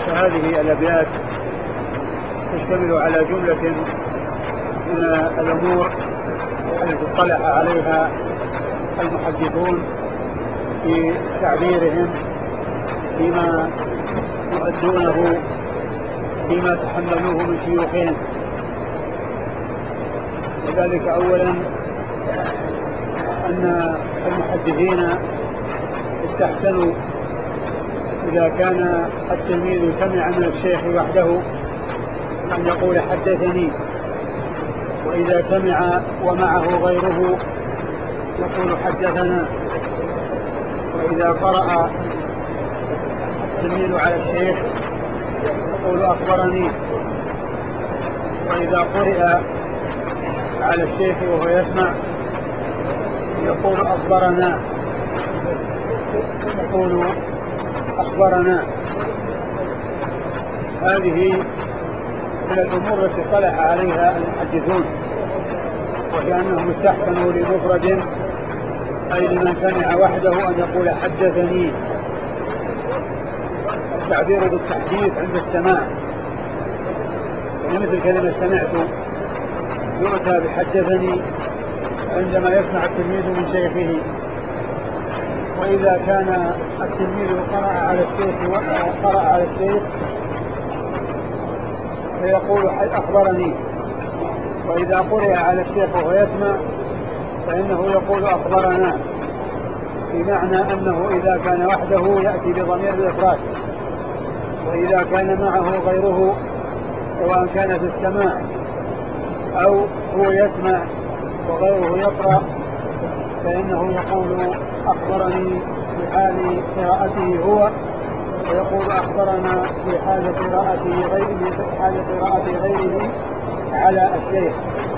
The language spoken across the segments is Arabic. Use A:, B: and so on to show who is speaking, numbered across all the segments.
A: فهذه الأبيات تشتمل على جملة من الأمور التي اصطلح عليها المحدثون في تعبيرهم فيما يؤدونه فيما تحملوه من شيوخهم. وذلك أولا أن المحدثين استحسنوا إذا كان التلميذ سمع من الشيخ وحده أن يقول حدثني، وإذا سمع ومعه غيره يقول حدثنا، وإذا قرأ التلميذ على الشيخ يقول أخبرني، وإذا قرئ على الشيخ وهو يسمع يقول أخبرنا، يقول أخبرنا. هذه من الأمور التي اصطلح عليها المحدثون، وهي أنهم استحسنوا لمفرد أي لمن سمع وحده أن يقول حدثني، التعبير بالتحديث عند السماع، مثل كلمة سمعت يؤتى بحدثني عندما يسمع التلميذ من شيخه. وإذا كان التلميذ قرأ على الشيخ فيقول أخبرني، وإذا قرئ على الشيخ وهو يسمع فإنه يقول أخبرنا، بمعنى أنه إذا كان وحده يأتي بضمير الإفراد، وإذا كان معه غيره سواء كان في السماع أو هو يسمع وغيره يقرأ فإنه يقول أخبرني في حال قراءته هو، ويقول أخبرنا في حال قراءة غيره على الشيخ.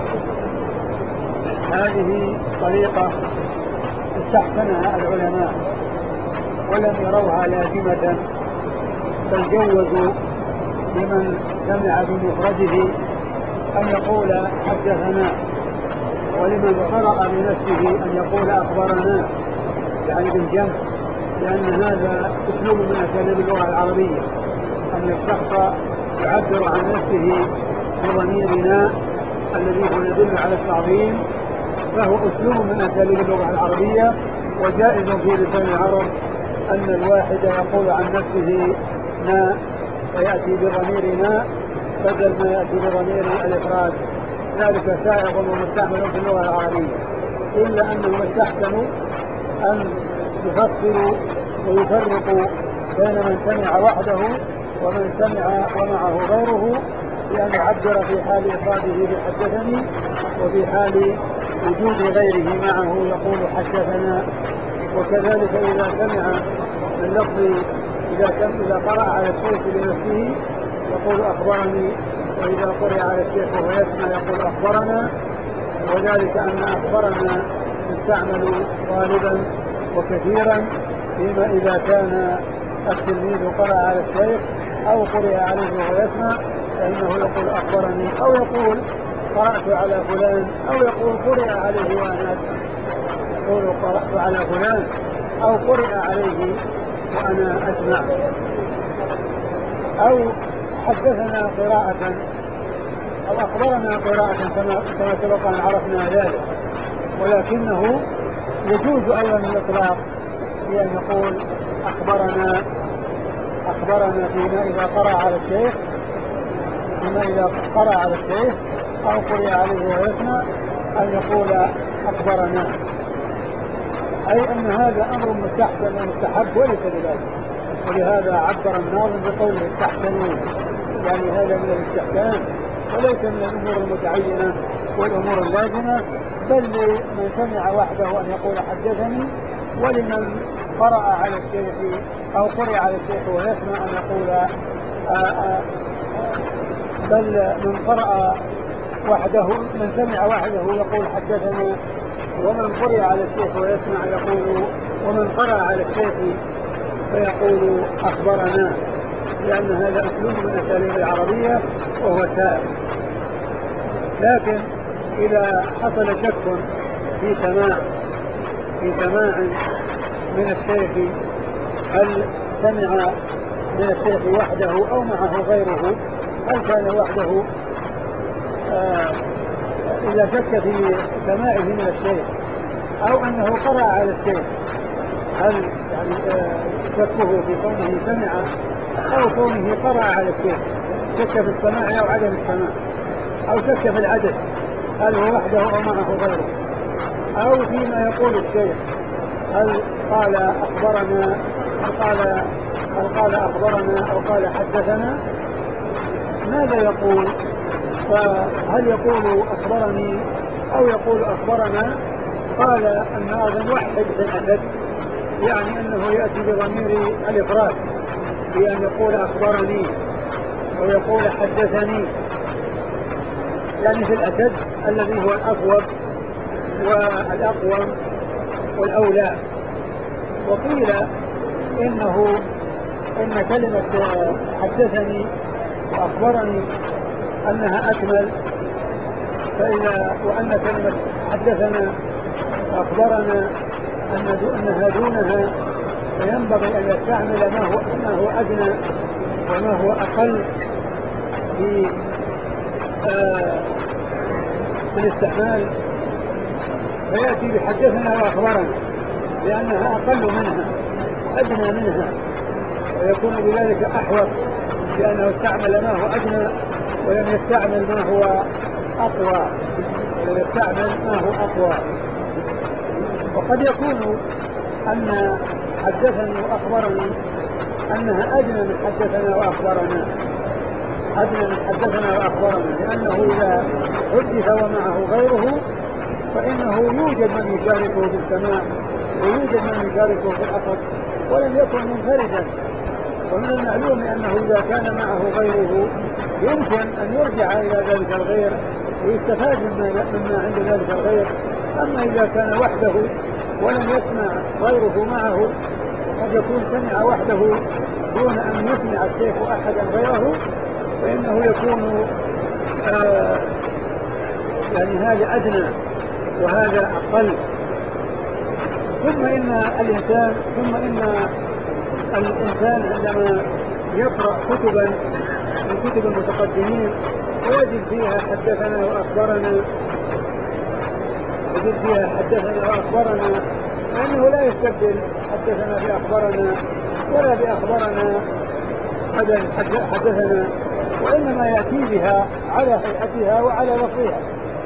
A: هذه طريقة استحسنها العلماء ولم يروها لازمة، بل جوزوا لمن سمع بمفرده أن يقول حدثنا، ولمن قرأ بنفسه أن يقول أخبرنا، يعني بالجمع، لأن هذا أسلوب من أساليب اللغة العربية، أن الشخص يعبر عن نفسه بضميرنا الذي هو يدل على التعظيم، فهو أسلوب من أساليب اللغة العربية، وجائز في لسان العرب أن الواحد يقول عن نفسه نا ويأتي بضميرنا بدل ما يأتي بضمير الإفراد، ذلك سائغ ومستعمل في اللغة العربية، إلا أنهم استحسنوا أن يفصلوا ويفرقوا بين من سمع وحده ومن سمع ومعه غيره، بأن يعبر في حال إفراده بحدثني، وفي حال وجود غيره معه يقول حدثنا. وكذلك إذا سمع اللفظ إذا قرأ على الشيخ بنفسه يقول أخبرني، وإذا قرأ على الشيخ وهو يسمع يقول أخبرنا، وذلك أن أخبرنا يستعمل غالبا وكثيرا فيما إذا كان التلميذ قرأ على الشيخ أو قرأ عليه وهو يسمع فإنه يقول أخبرني، أو يقول قرأت على فلان، أو يقول قرأ عليه وأنا أسمع، يقول قرأت على فلان أو قرأ عليه وأنا أسمع، أو حدثنا قراءة أو أخبرنا قراءة كما سبق أن عرفنا ذلك. ولكنه يجوز أيضا الإطلاق بأن يقول أخبرنا فيما إذا قرأ على الشيخ أو قرأ عليه ويسمع أن يقول أخبرنا، أي أن هذا أمر مستحسن ومستحب وليس بذلك. ولهذا عبر الناظم بقوله استحسنوا، يعني هذا من الاستحسان وليس من الأمور المتعينة والأمور اللازمة، بل لمن سمع وحده أن يقول حدثني، ولمن قرأ على الشيخ أو قرأ على الشيخ ويسمع أن يقول بل من قرأ وحده، من سمع وحده يقول حدثنا، ومن قرأ على الشيخ ويسمع يقول، ومن قرأ على الشيخ فيقول أخبرنا، لأن هذا أسلوب من أساليب العربية وهو سائر. لكن إذا حصل شك في سماع من الشيخ، هل سمع من الشيخ وحده أو معه غيره، هل كان وحده إذا شك في سماعه من الشيخ أو أنه قرأ على الشيخ، هل يعني شكه في كونه سمع أو كونه قرأ على الشيخ، شك في السماع أو عدم السماع، أو شك في العدد هل هو وحده أو معه غيره، أو فيما يقول الشيخ هل قال أخبرنا أو قال حدثنا، ماذا يقول؟ فهل يقول أخبرني أو يقول أخبرنا؟ قال الناظم وحد في الأسد، يعني أنه يأتي بضمير الإفراد بأن يقول أخبرني أو يقول حدثني، يعني في الأسد الذي هو الأصوب والأقوم والأولى. وقيل إن كلمة حدثني وأخبرني أنها أكمل، وأن كلمة حدثنا وأخبرنا أنها دونها، فينبغي أن يستعمل ما هو أدنى وما هو أقل في الاستعمال، فيأتي بحدثنا وأخبرنا لأنها أقل منها أدنى منها، ويكون بذلك أحوط لأنه استعمل ما هو أدنى ولم يستعمل ما هو أقوى، وقد يكون أن حدثني وأخبرني أنها أدنى من حدثنا وأخبرنا، لأنه إذا حدث ومعه غيره فإنه يوجد من يشاركه في السماع ويوجد من يشاركه في الأخذ ولم يكن منفردا. ومن المعلوم أنه إذا كان معه غيره يمكن أن يرجع إلى ذلك الغير ويستفاد مما عند ذلك الغير. أما إذا كان وحده ولم يسمع غيره معه، قد يكون سمع وحده دون أن يسمع الشيخ أحدا غيره، فإنه يكون يعني هذا أدنى وهذا أقل. ثم إن الإنسان عندما يقرأ كتبا من كتب المتقدمين ويجد فيها حدثنا وأخبرنا فإنه لا يستبدل حدثنا بأخبرنا ولا بأخبرنا حدثنا، وإنما يأتي بها على هيئتها وعلى لفظها،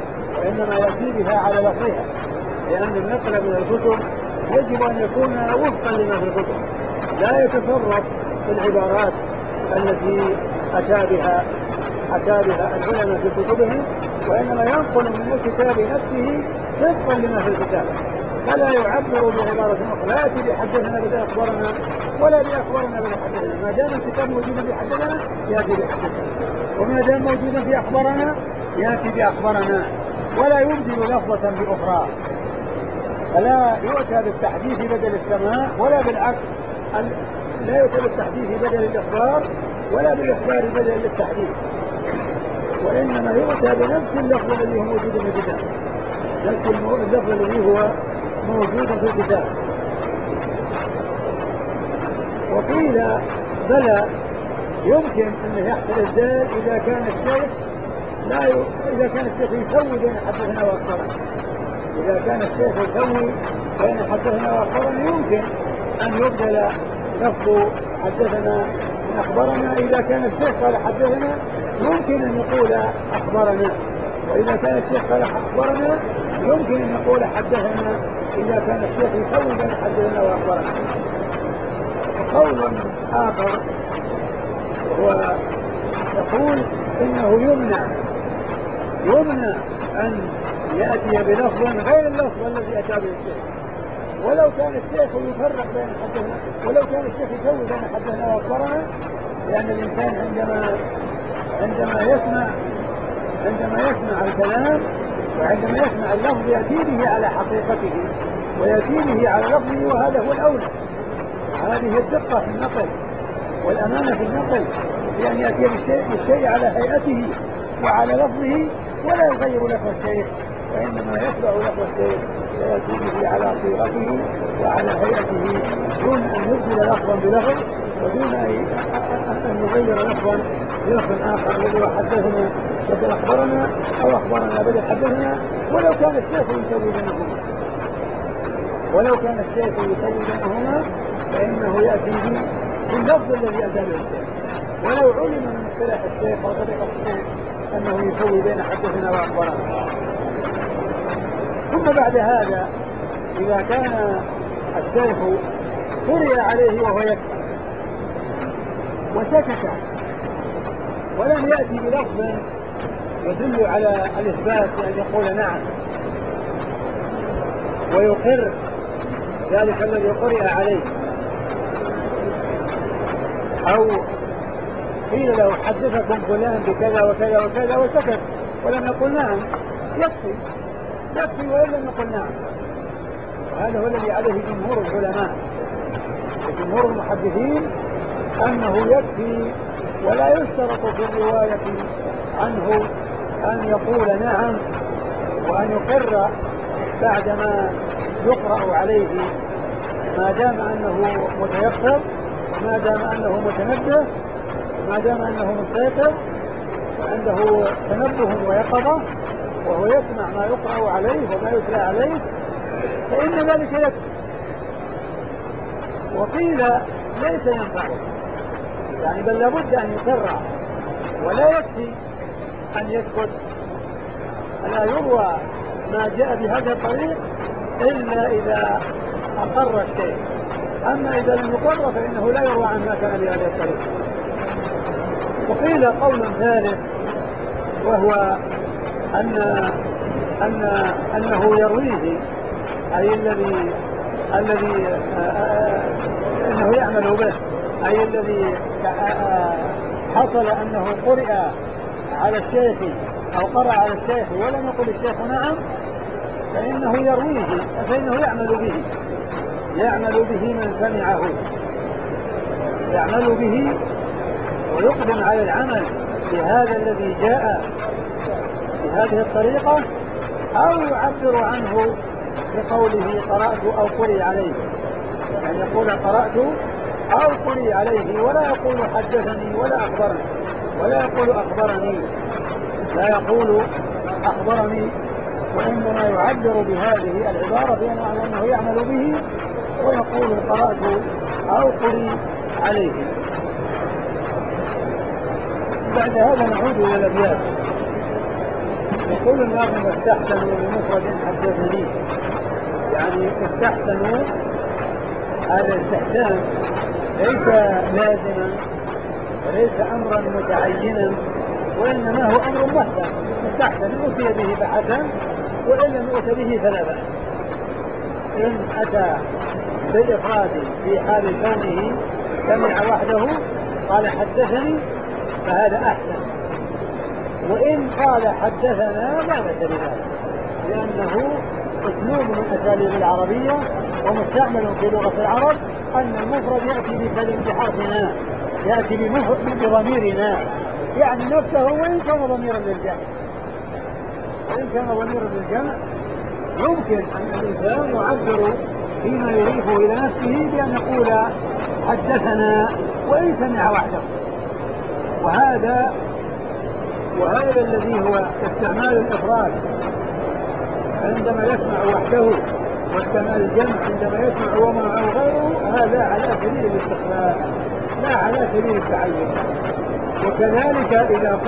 A: لأن النقل من الكتب يجب أن يكون وفقا لما في الكتب، لا يتصرف في العبارات التي أتى بها العلماء في كتبهم، وإنما ينقل من الكتاب نفسه وفقا لما في الكتاب، فلا يعبر بعبارة أخرى، لا يأتي بحدثنا بدا أخبرنا ولا بأخبرنا بدا حدثنا. ما دام الكتاب موجودا بحدثنا يأتي بحدثنا، وما دام موجودا في أخبرنا يأتي بأخبرنا، ولا يبدل لفظة بأخرى، فلا يؤتى بالتحديث بدل السماع ولا بالعكس، لا يؤتى بالتحديث بدل الإخبار ولا بالإخبار بدل التحديث، وإنما يؤتى بنفس اللفظ الذي هو موجود في الكتاب، نفس اللفظ الذي هو موجود في الكتاب. وقيل بلى يمكن أن يحصل الزال إذا كان الشيخ يسوي بين حدثنا وأخبرنا، يمكن أن يبدل لفظ حدثنا من أخبرنا. إذا كان الشيخ قال حدثنا يمكن أن يقول أخبرنا، وإذا كان الشيخ قال أخبرنا يمكن أن يقول حدثنا، إذا كان الشيخ يسوي بين حدثنا وأخبرنا. وقول آخر هو يقول إنه يمنع أن يأتي بلفظ غير اللفظ الذي أتى به الشيخ، ولو كان الشيخ يفرق بين حدثنا، ولو كان الشيخ يسوي بين حدثنا وأخبرنا، لأن الإنسان عندما يسمع الكلام وعندما يسمع اللفظ يأتي به على حقيقته ويأتي به على لفظه، وهذا هو الأولى. هذه الدقة في النقل والأمانة في النقل، بأن يأتي بالشيء على هيئته وعلى لفظه ولا يغير لفظ الشيء، وإنما يتبع لفظ الشيء ويأتي به على صيغته وعلى هيئته دون أن يبدل لفظا بلفظ ودون أن نغير لفظا بلفظ آخر الذي هو حدثنا بدل أخبرنا أو أخبرنا بدل حدثنا، ولو كان الشيخ يسوي بينهما، ولو كان الشيخ يسوي بينهما فإنه يأتي باللفظ الذي أتى به الشيخ، ولو علم من اصطلاح الشيخ أو طريقة الشيخ أنه يسوي بين حدثنا وأخبرنا. ثم بعد هذا إذا كان الشيخ قرئ عليه وهو يسمع وسكت ولم يأتي بلفظ يدل على الإثبات بأن يقول نعم ويقر ذلك الذي قرئ عليه، أو قيل له حدثكم فلان بكذا وكذا وكذا وسكت ولم يقل نعم، يكفي وإن لم يقل نعم. وهذا هو الذي عليه جمهور العلماء وجمهور المحدثين، أنه يكفي ولا يشترط في الرواية عنه أن يقول نعم وأن يقر بعدما يقرأ عليه، ما دام أنه متيقظ، ما دام أنه متنبه، ما دام أنه مستيقظ وعنده تنبه ويقظة وهو يسمع ما يقرأ عليه وما يتلى عليه، فإن ذلك يكفي. وقيل ليس ينفعه، يعني بل لابد أن يقر ولا يكفي أن يسكت. لا يروى ما جاء بهذا الطريق إلا إذا أقر الشيء، أما إذا لم يقر فإنه لا يروى عن ما كان بهذا الطريق. وقيل قول ثالث وهو أنه يرويه، أي الذي أنه يعمل به، أي الذي حصل أنه قرئ على الشيخ أو قرأ على الشيخ ولم يقل الشيخ نعم، فإنه يرويه، فإنه يعمل به من سمعه، يعمل به ويقدم على العمل بهذا الذي جاء بهذه الطريقة، أو يعبر عنه بقوله قرأت أو قرئ عليه، يعني يقول قرأت أو قرئ عليه، ولا يقول حدثني ولا أخبرني، ولا يقول أخبرني، لا يقول أخبرني، وإنما يعبر بهذه العبارة بأنه يعمل به ويقول قرأت أو قرئ عليه. بعد هذا نعود إلى الأبيات. يقول الناظم واستحسنوا بمفرد حدثني، يعني استحسنوا، هذا الاستحسان ليس لازما وليس أمرا متعينا، وإنما هو أمر محسن، استحسن أتي به فحسن وإن لم أتي به فلا بأس. إن أتى بالإفراد في حال كونه سمع وحده قال حدثني فهذا أحسن، وإن قال حدثنا لا بأس بذلك، لأنه أسلوب من أساليب العربية ومستعمل في لغة العرب، أن المفرد يأتي بحرفنا، يأتي بضميرنا، يعني نفسه وإن كان ضميرا للجمع، وإن كان ضميرا للجمع يمكن أن الإنسان يعبر فيما يضيفه إلى نفسه بأن يقول حدثنا وإن سمع وحده. وهذا الذي هو استعمال الإفراد عندما يسمع وحده، واستعمال الجمع عندما يسمع ومعه غيره، هذا على سبيل الاستقلال لا على سبيل التعين. وكذلك إذا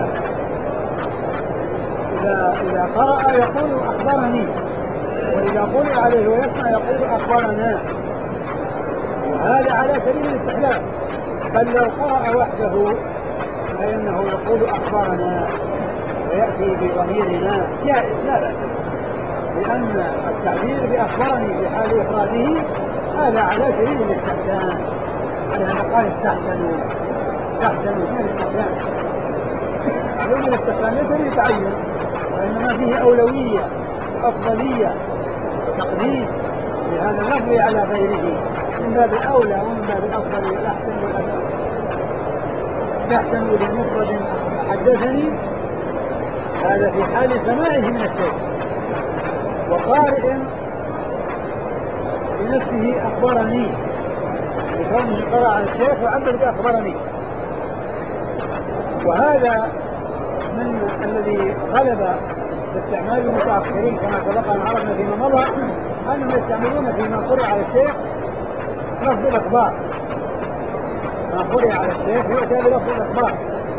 A: قرأ يقول أخبرني، وإذا قرئ عليه ويسمع يقول أخبرنا، وهذا على سبيل الاستحلال. بل لو قرأ وحده فإنه يقول أخبرنا ويأتي بضميرنا جائز لا بأس، لأن التعبير بأخبرني في حال إفراده هذا على سبيل الاستحسان، ولهذا قال استحسنوا من الاستحسان. معلوم الاستحسان ليس للتعين، وإنما فيه أولوية وأفضلية وتقديم لهذا اللفظ على غيره من باب الأولى ومن باب الأفضل والأحسن والأداء. استحسنوا لمفرد حدثني، هذا في حال سماعه من الشيخ، وقارئ بنفسه أخبرني، بكونه قرأ عن الشيخ وعبر بأخبرني. وهذا من الذي غلب باستعمال المتأخرين كما سبق أن عرفنا فيما مضى أنهم يستعملون فيما قرأ على الشيخ لفظ الأخبار. ما قرأ على الشيخ يؤتى بلفظ الأخبار،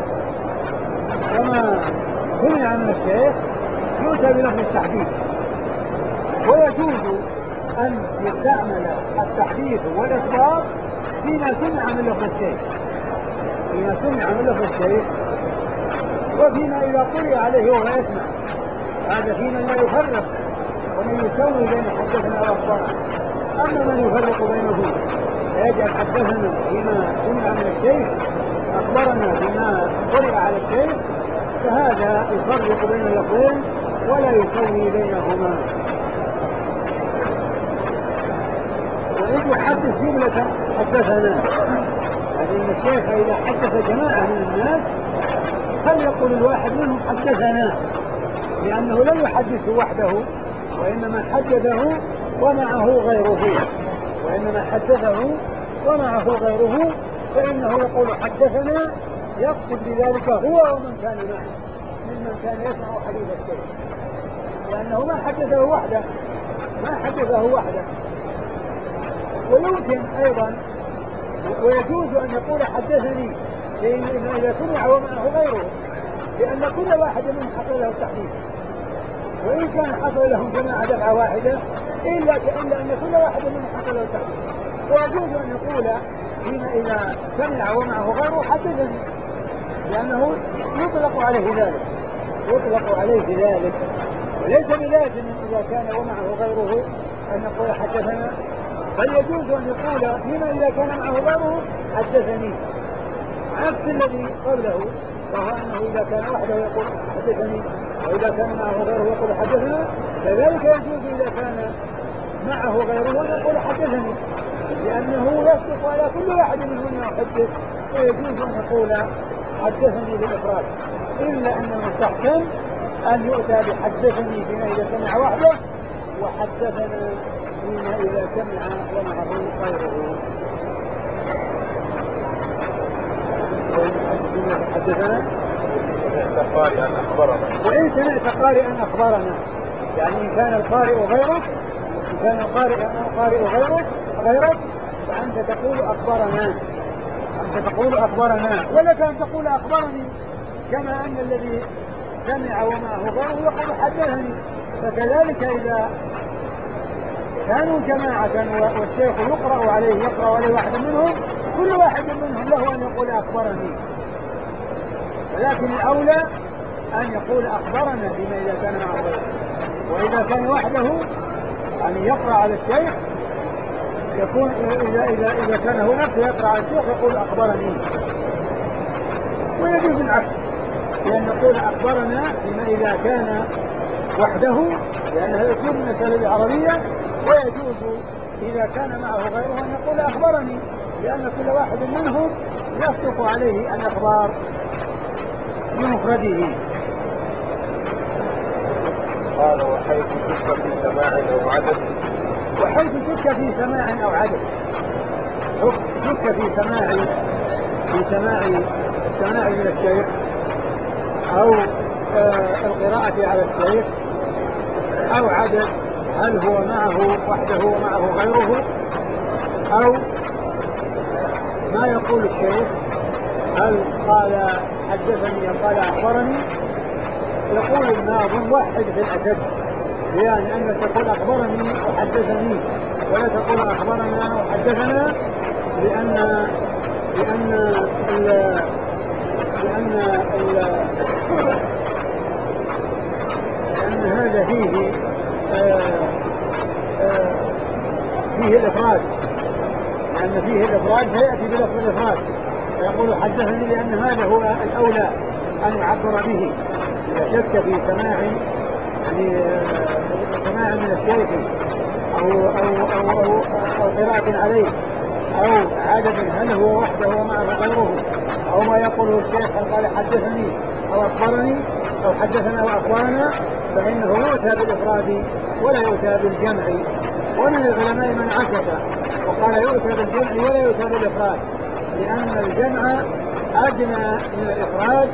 A: وما سمع من الشيخ يؤتى بلفظ التحديث. ويجوز أن يستعمل التحديث والإخبار فيما سمع من لفظ الشيخ، فيما سمع من لفظ الشيخ، وفيما إذا قرئ عليه وهو يسمع. هذا فيما لا يفرق ومن يسوي بين حدثنا وأخبرنا. أما من يفرق بينه فيجعل حدثنا فيما سمع من الشيخ، أخبرنا فيما قرئ على الشيخ، فهذا يفرق بين اللفظين ولا يسوي بينهما. وإذ يحدث جملة حدثنا، يعني أن الشيخ إذا حدث جماعة من الناس فليقل الواحد منهم حدثنا، لأنه لم يحدثه وحده وإنما حدثه ومعه غيره، فإنه يقول حدثنا يقصد بذلك هو ومن كان معه ممن كان يسمع حديث الشيخ، لأنه ما حدثه وحده. ويمكن أيضا ويجوز أن يقول حدثني إذا سمع ومعه غيره، لأن كل واحد منهم حصل له التحديث، وإن كان حصل لهم جماعة دفعة واحدة إلا أن كل واحد منهم حصل له التحديث. ويجوز أن يقول فيما إذا سمع ومعه غيره حدثني، لأنه يطلق عليه ذلك، وليس بلازم إذا كان ومعه غيره أن يقول حدثنا، بل يجوز أن يقول فيما إذا كان معه غيره حدثني، عكس الذي قبله، وهو أنه إذا كان وحده يقول حدثني، وإذا كان معه غيره يقول حدثنا. كذلك يجوز إذا كان معه غيره أن يقول حدثني، لأنه يصدق على كل واحد منهم أنه يحدث، ويجوز أن يقول حدثني بالإفراد، إلا أن المستحسن أن يؤتى بحدثني فيما إذا سمع وحده، وحدثنا فيما إذا سمع ومعه غيره. حدثنا وإن سمعت قارئا أخبرنا، يعني إن كان القارئ غيرك فأنت تقول أخبرنا، ولك أن تقول أخبرني، كما أن الذي سمع ومعه غيره يقول حدثني. فكذلك إذا كانوا جماعة والشيخ يقرأ عليه واحد منهم، كل واحد منهم له أن يقول أخبرني، ولكن الأولى أن يقول أخبرنا فيما إذا كان معه غيره. وإذا كان وحده يعني يقرأ على الشيخ يكون إذا كان هو نفسه يقرأ على الشيخ يقول أخبرني. ويجوز العكس، لأن يقول أخبرنا فيما إذا كان وحده، لأنه يكون من المسألة العربية، ويجوز إذا كان معه غيره أن يقول أخبرني، لأن كل واحد منهم يصدق عليه الأخبار بمفرده.
B: قال وحيث شك في سماع أو عدد،
A: شك في سماع من الشيخ أو القراءة على الشيخ أو عدد، هل هو معه وحده ومعه غيره، أو ما يقول الشيخ هل قال حدثني أو قال أخبرني. يقول الناظم وحد في الأسد، يعني أن تقول أخبرني وحدثني، ولا تقول أخبرنا وحدثنا، لأن هذا فيه الإفراد، لأن فيه الإفراد فيأتي بلفظ الإفراد، فيقول حدثني، لأن هذا هو الأولى أن يعبر به. إذا شك في سماع من الشيخ أو قراءة عليه أو عدد، هل هو وحده ومعه غيره، أو ما يقوله الشيخ هل قال حدثني أو أخبرني أو حدثنا وأخبرنا، فإنه يؤتى بالإفراد ولا يؤتى بالجمع. ومن العلماء من عكس وقال يؤتى بالجمع ولا يؤتى بالإفراد، لأن الجمع أدنى من الإفراد،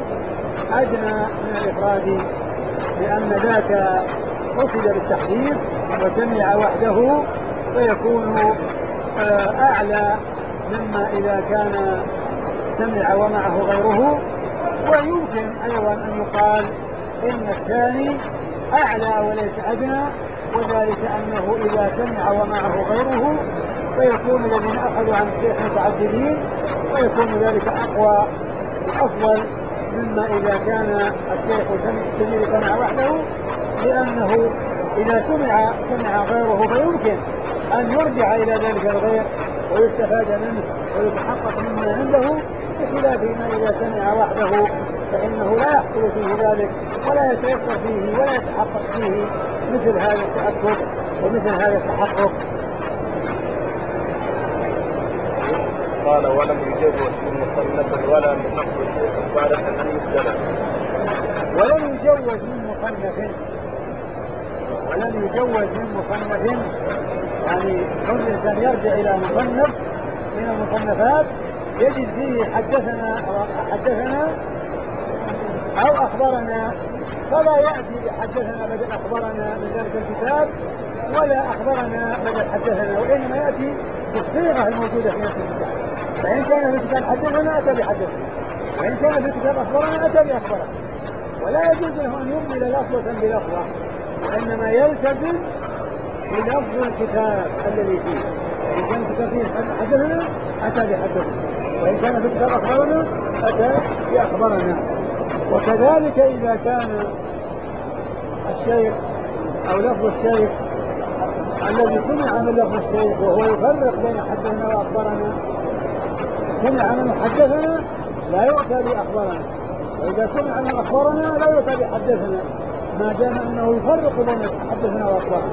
A: لأن ذاك قصد بالتحديد وسمع وحده فيكون أعلى مما إذا كان سمع ومعه غيره. ويمكن أيضا أن يقال إن الثاني أعلى وليس أدنى، وذلك أنه إذا سمع ومعه غيره فيكون الذين أخذوا عن الشيخ متعددين، ويكون ذلك أقوى وأفضل مما إذا كان الشيخ سمع وحده، لأنه إذا سمع غيره فيمكن أن يرجع إلى ذلك الغير ويستفاد منه ويتحقق مما عنده، بخلاف ما إذا سمع وحده فإنه لا يحصل فيه ذلك ولا يتيسر فيه ولا يتحقق فيه مثل هذا التأكد ومثل هذا التحقق.
B: قال ولم يجوز من مصنف ولا من نقل الشيخ الفارق أن يبتلى.
A: ولم يجوز من مصنف يعني كل إنسان يرجع إلى مصنف من المصنفات يجد فيه حدثنا أو أخبرنا، فلا يأتي بحدثنا بدل أخبرنا من ذلك الكتاب ولا أخبرنا بدل حدثنا، وإنما يأتي بالصيغة الموجودة في نفس الكتاب. فإن كان في الكتاب حدثنا أتى بحدثنا، وإن كان في الكتاب أخبرنا أتى بأخبرنا، ولا يجوز له أن يبدل لفظة بلفظة، وإنما يلتزم بلفظ الكتاب الذي فيه. إن كان الكتاب فيه حدثنا أتى بحدثنا، وإن كان في الكتاب أخبرنا أتى بأخبرنا. وكذلك إذا كان الشيخ أو لفظ الشيخ الذي سمع من لفظ الشيخ وهو يفرق بين حدثنا وأخبرنا، سمع من حدثنا لا يؤتى بأخبرنا، وإذا سمع من أخبرنا لا يؤتى بحدثنا، ما دام أنه يفرق بين حدثنا وأخبرنا،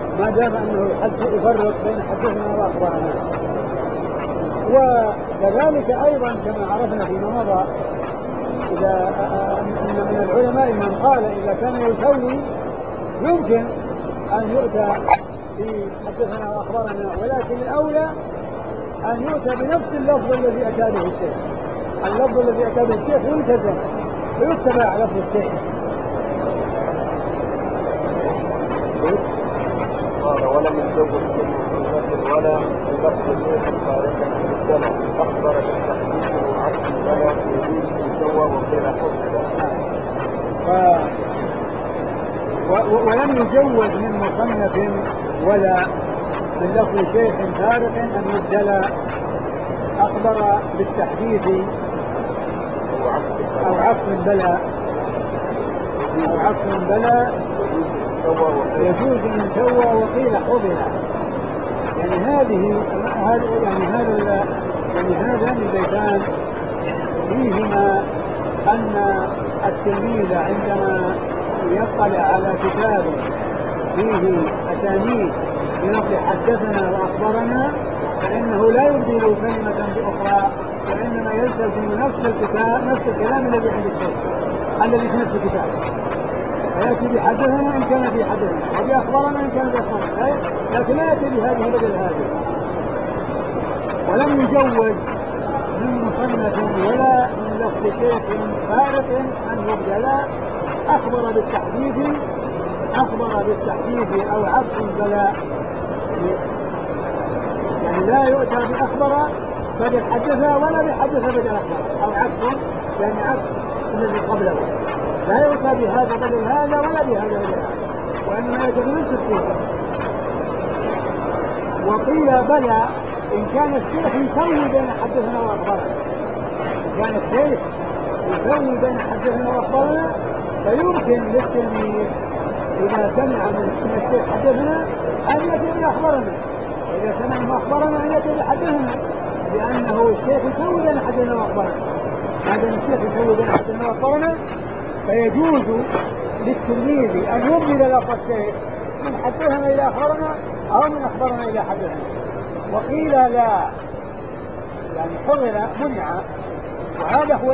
A: بين حدثنا وأخبرنا. وكذلك أيضا كما عرفنا فيما مضى إذا أن من العلماء من قال إذا كان يسوي يمكن أن يؤتى بحدثنا وأخبرنا، ولكن الأولى أن يؤتى بنفس اللفظ الذي أتى به الشيخ. اللفظ الذي أتى به الشيخ يلتزم ويتبع لفظ الشيخ.
B: قال ولم يجوز من مصنف ولا من لفظ الشيخ الفارق أن يبتلى، أخبر بالتحديد وعكس ولا يجوز سوى وقيل حفظ.
A: ولم يجوز من مصنف ولا من لفظ شيخ فارق أن يبتلى، أخبر بالتحديث أو عكس بلى يجوز من سوى وقيل حفظ. يعني هذا من بيتان فيهما أن التلميذ عندما يطلع على كتاب فيه أسانيد بلفظ حدثنا وأخبرنا فإنه لا يبدل كلمة بأخرى، وإنما يلتزم نفس الكلام الذي عند الشيخ الذي في نفس الكتاب، فيأتي بحدثنا إن كان في حدثنا وبأخبرنا إن كان بأخبرنا، لكن لا يأتي بهذه بدل هذه. ولم يجوز من مصنف ولا من لفظ شيخ فارق أن يبدل، أخبر بالتحديث أو عكس بلا، يعني لا يؤتى بأخبر بدل حدث ولا بحدث بدل أخبر، أو عكس يعني عكس الذي قبله، لا يؤتى بهذا بدل هذا ولا بهذا بدل هذا، وإنما يؤتى بنفس الصيغة. وقيل بلى إن كان الشيخ يسوي بين حدثنا وأخبرنا، فيمكن للتلميذ إذا سمع من الشيخ حدثنا أن يأتي بأخبرنا، وإذا سمع من أخبرنا أن يأتي بحدثنا، لأنه الشيخ يسوي بين حدثنا وأخبرنا. هذا الشيخ يسوي بين حدثنا وأخبرنا فيجوز للتلميذ أن يبدل لفظ الشيخ من حدثنا إلى أخبرنا أو من أخبرنا إلى حدثنا. وقيل لا، يعني حضر منع، وهذا هو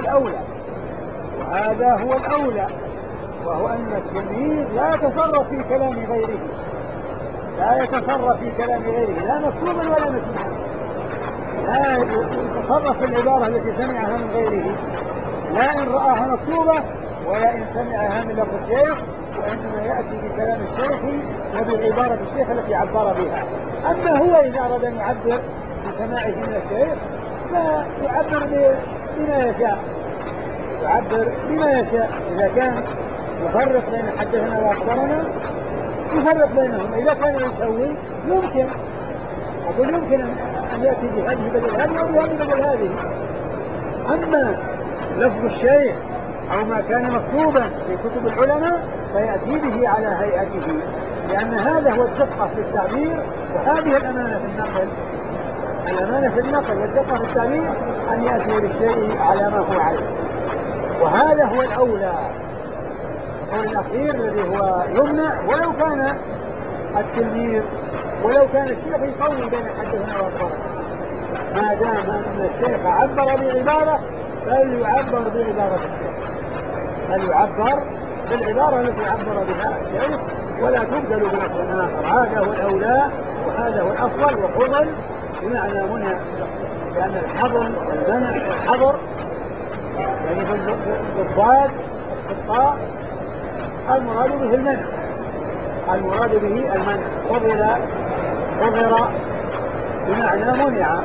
A: الأولى، وهو أن التلميذ لا يتصرف في كلام غيره، لا يتصرف في كلام غيره لا مكتوبا ولا مسموعا، لا يتصرف في العبارة التي سمعها من غيره، لا إن رآها مكتوبة ولا إن سمعها من لفظ الشيخ، وإنما يأتي بكلام الشيخ وبعبارة الشيخ التي عبر بها. أما هو إذا أراد أن يعبر بسماعه من الشيخ فيعبر بما يشاء، يعبر بما يشاء. إذا كان يفرق بين حدثنا وأخبرنا يفرق بينهم، إذا كان يسوي يمكن أقول يمكن أن يأتي بهذه بدل هذه وبهذه بدل هذه. أما لفظ الشيخ أو ما كان مكتوبا في كتب العلماء فيأتي به على هيئته، لأن هذا هو الدقة في التعبير، وهذه الأمانة في النقل. الأمانة في النقل والدقة في التعبير أن يأتي بالشيء على ما هو عليه، وهذا هو الأولى. القول الأخير الذي هو يمنع ولو كان التلميذ ولو كان الشيخ يقوي بين حدثنا وأخبرنا، ما دام أن الشيخ عبر بعبارة فليعبر بعبارة الشيخ، فليعبر بالعبارة التي عبر بها الشيخ ولا تبدل بلفظ آخر. هذا هو الأولى وهذا هو الأفضل. وحضر بمعنى منع، لأن الحظر والمنع والحظر يعني بالضاد والطاء المراد به المنع، المراد به المنع. حضر بمعنى منع.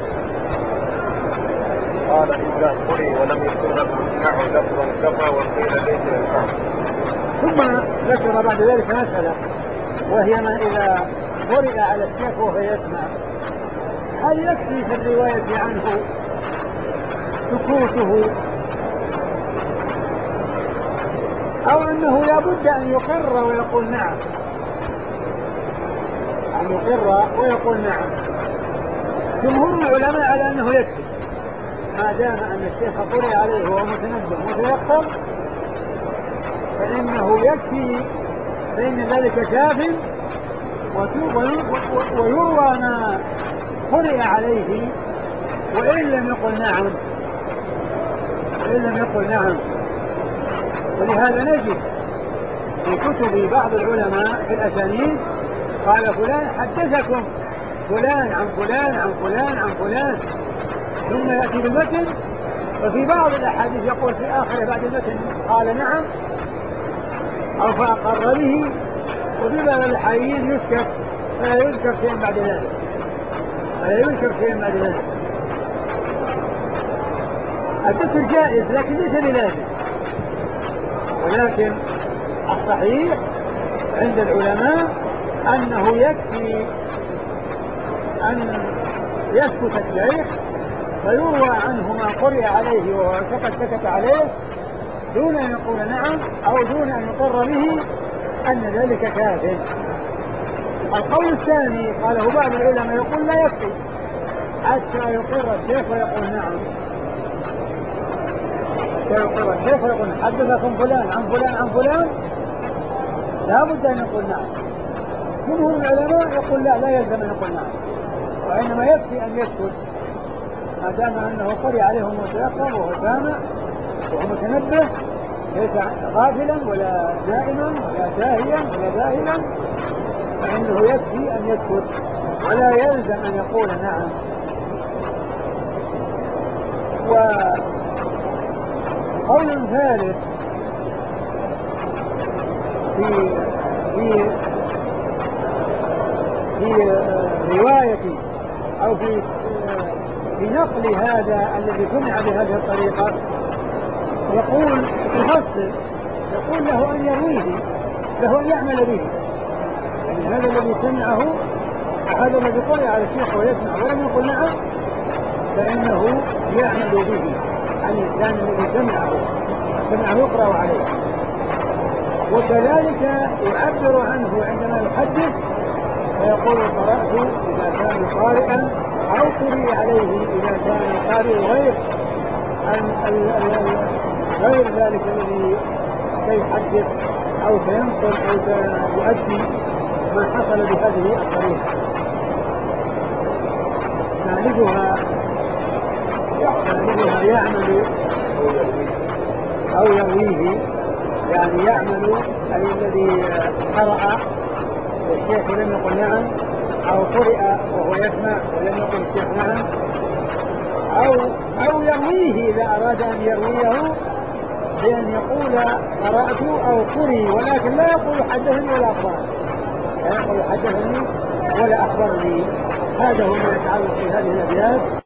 B: قال إذا قرئ ولم يكن له يمنع لفظا كفى وقيل ليس ينفع.
A: ثم ذكر بعد ذلك مسألة، وهي ما إذا قرئ على الشيخ وهو يسمع، هل يكفي في الرواية عنه سكوته أو أنه لا بد أن يقر ويقول نعم، أن يقر ويقول نعم؟ جمهور العلماء على أنه يكفي ما دام أن الشيخ قرئ عليه وهو متنبه متيقظ، فإنه يكفي، فإن ذلك كاف، ويروى ما قرئ عليه وإن لم يقل نعم. ولهذا نجد في كتب بعض العلماء في الأسانيد قال فلان حدثكم فلان عن فلان عن فلان عن فلان، ثم يأتي بالمتن، وفي بعض الأحاديث يقول في آخر بعد المتن قال نعم أو فأقر به، وفي بعض الأحاديث يسكت فلا يذكر شيئا بعد ذلك. الذكر جائز لكن ليس بلازم، ولكن الصحيح عند العلماء أنه يكفي أن يسكت الشيخ فيروى عنه ما قرئ عليه وهو سكت عليه دون أن يقول نعم أو دون أن يقر به أن ذلك كاف. القول الثاني قاله بعض العلماء يقول لا يكفي حتى يقر الشيخ ويقول نعم، يقول الشيخ ويقول حدثكم فلان عن فلان عن فلان، لا بد أن يقول نعم. جمهور العلماء يقول لا يلزم أن يقول نعم، وإنما يكفي أن يسكت ما دام أنه قرئ عليه متيقظ وهو سامع وهو متنبه، ليس غافلا ولا نائما ولا ساهيا ولا ذاهلا، فإنه يكفي أن يسكت ولا يلزم أن يقول نعم. وقول ثالث في رواية أو في نقل هذا الذي سمع بهذه الطريقة، يقول يفصل، يقول له أن يرويه، له أن يعمل به، يعني هذا الذي سمعه، هذا الذي قرئ على الشيخ ويسمع ولم يقل نعم فإنه يعمل به عن الإنسان الذي سمعه يقرأ عليه. وكذلك يعبر عنه عندما يحدث فيقول قرأت إذا كان قارئا أو قرئ عليه إذا كان القارئ غير ذلك الذي سيحدث أو سينقل أو سيؤدي ما حصل بهذه الطريقة. نعرفها يعمل أو يرويه، يعني يعمل أي الذي قرأ والشيخ لم يقل نعم، أو قرئ وهو يسمع ولم يقل الشيخ نعم، أو يرويه إذا أراد أن يرويه بأن يقول قرأت أو قرئ، ولكن لا يقول حدثني ولا أخبرني، لا يقول حدثني ولا أخبرني. هذا هو ما يتعلق في هذه الأبيات.